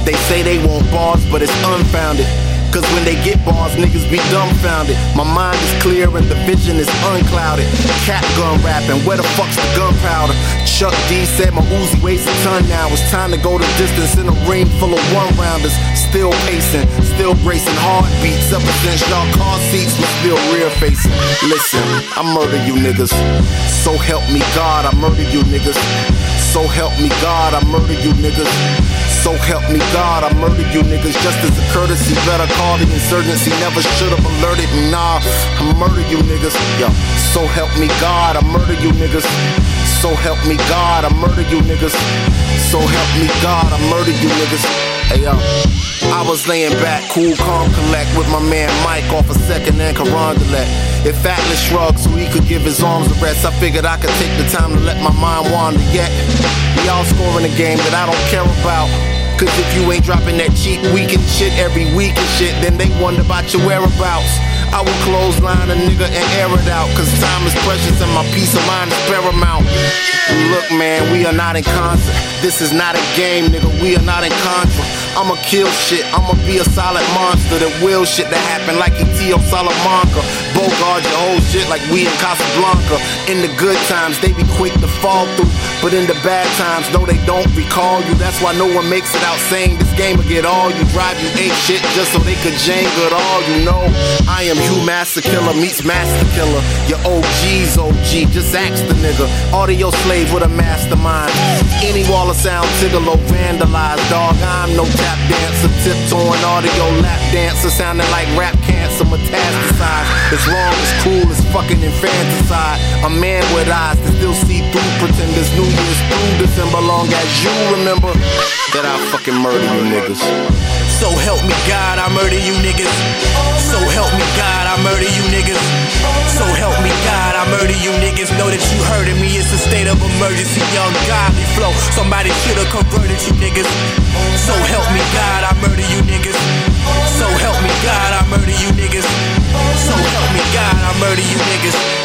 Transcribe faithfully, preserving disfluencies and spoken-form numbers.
They say they want bars, but it's unfounded. Cause when they get bars, niggas be dumbfounded. My mind is clear and the vision is unclouded. Cat gun rapping, where the fuck's the gunpowder? Chuck D said my Uzi weighs a ton now. It's time to go the distance in a ring full of one-rounders. Still pacing, still bracing heartbeats. Ever since y'all car seats was still rear facing. Listen, I murder you niggas. So help me God, I murder you niggas. So help me God, I murder you niggas. So help me God, I murder you niggas. Just as a courtesy, better call the insurgency. Never should've alerted me, nah, I murder you niggas. Yo, so help me God, I murder you niggas. So help me God, I murder you niggas. So help me God, I murder you niggas. Hey yo, I was laying back, cool, calm, collect with my man Mike off a second and Carondelet. If Atlas shrugged so he could give his arms a rest, I figured I could take the time to let my mind wander. Yet, y'all scoring a game that I don't care about. Cause if you ain't dropping that cheap weekend shit every week and shit, then they wonder about your whereabouts. I will clothesline a nigga and air it out. Cause time is precious and my peace of mind is paramount. Look man, we are not in concert. This is not a game, nigga, we are not in Contra. I'ma kill shit, I'ma be a solid monster that will shit that happen like E T O Salamanca. Bogart your whole shit like we in Casablanca. In the good times, they be quick to fall through. But in the bad times, no they don't recall you. That's why no one makes it out saying this game will get all you. Drive you ape shit just so they could jangle it all, you know. I am you Master Killer meets Master Killer. Your O G's O G, just ask the nigga. Audio slave with a mastermind. Any wall of sound, Tigolo, vandalized, dog. I'm no tap dancer, tiptoeing audio lap dancer, sounding like rap cancer, metastasized. It's wrong, it's cool, it's fucking infanticide. A man with eyes that still see through pretenders. New Year's through December, long as you remember that I fucking murder you niggas. So help me God, I murder you niggas. So help me God, I murder you niggas. So help me God, I murder you niggas. Know that you heard me, it's a state of emergency. Young godly flow, somebody should've converted you niggas. So help me God, I murder you niggas. So help me God, I murder you niggas. So help me God, I murder you niggas.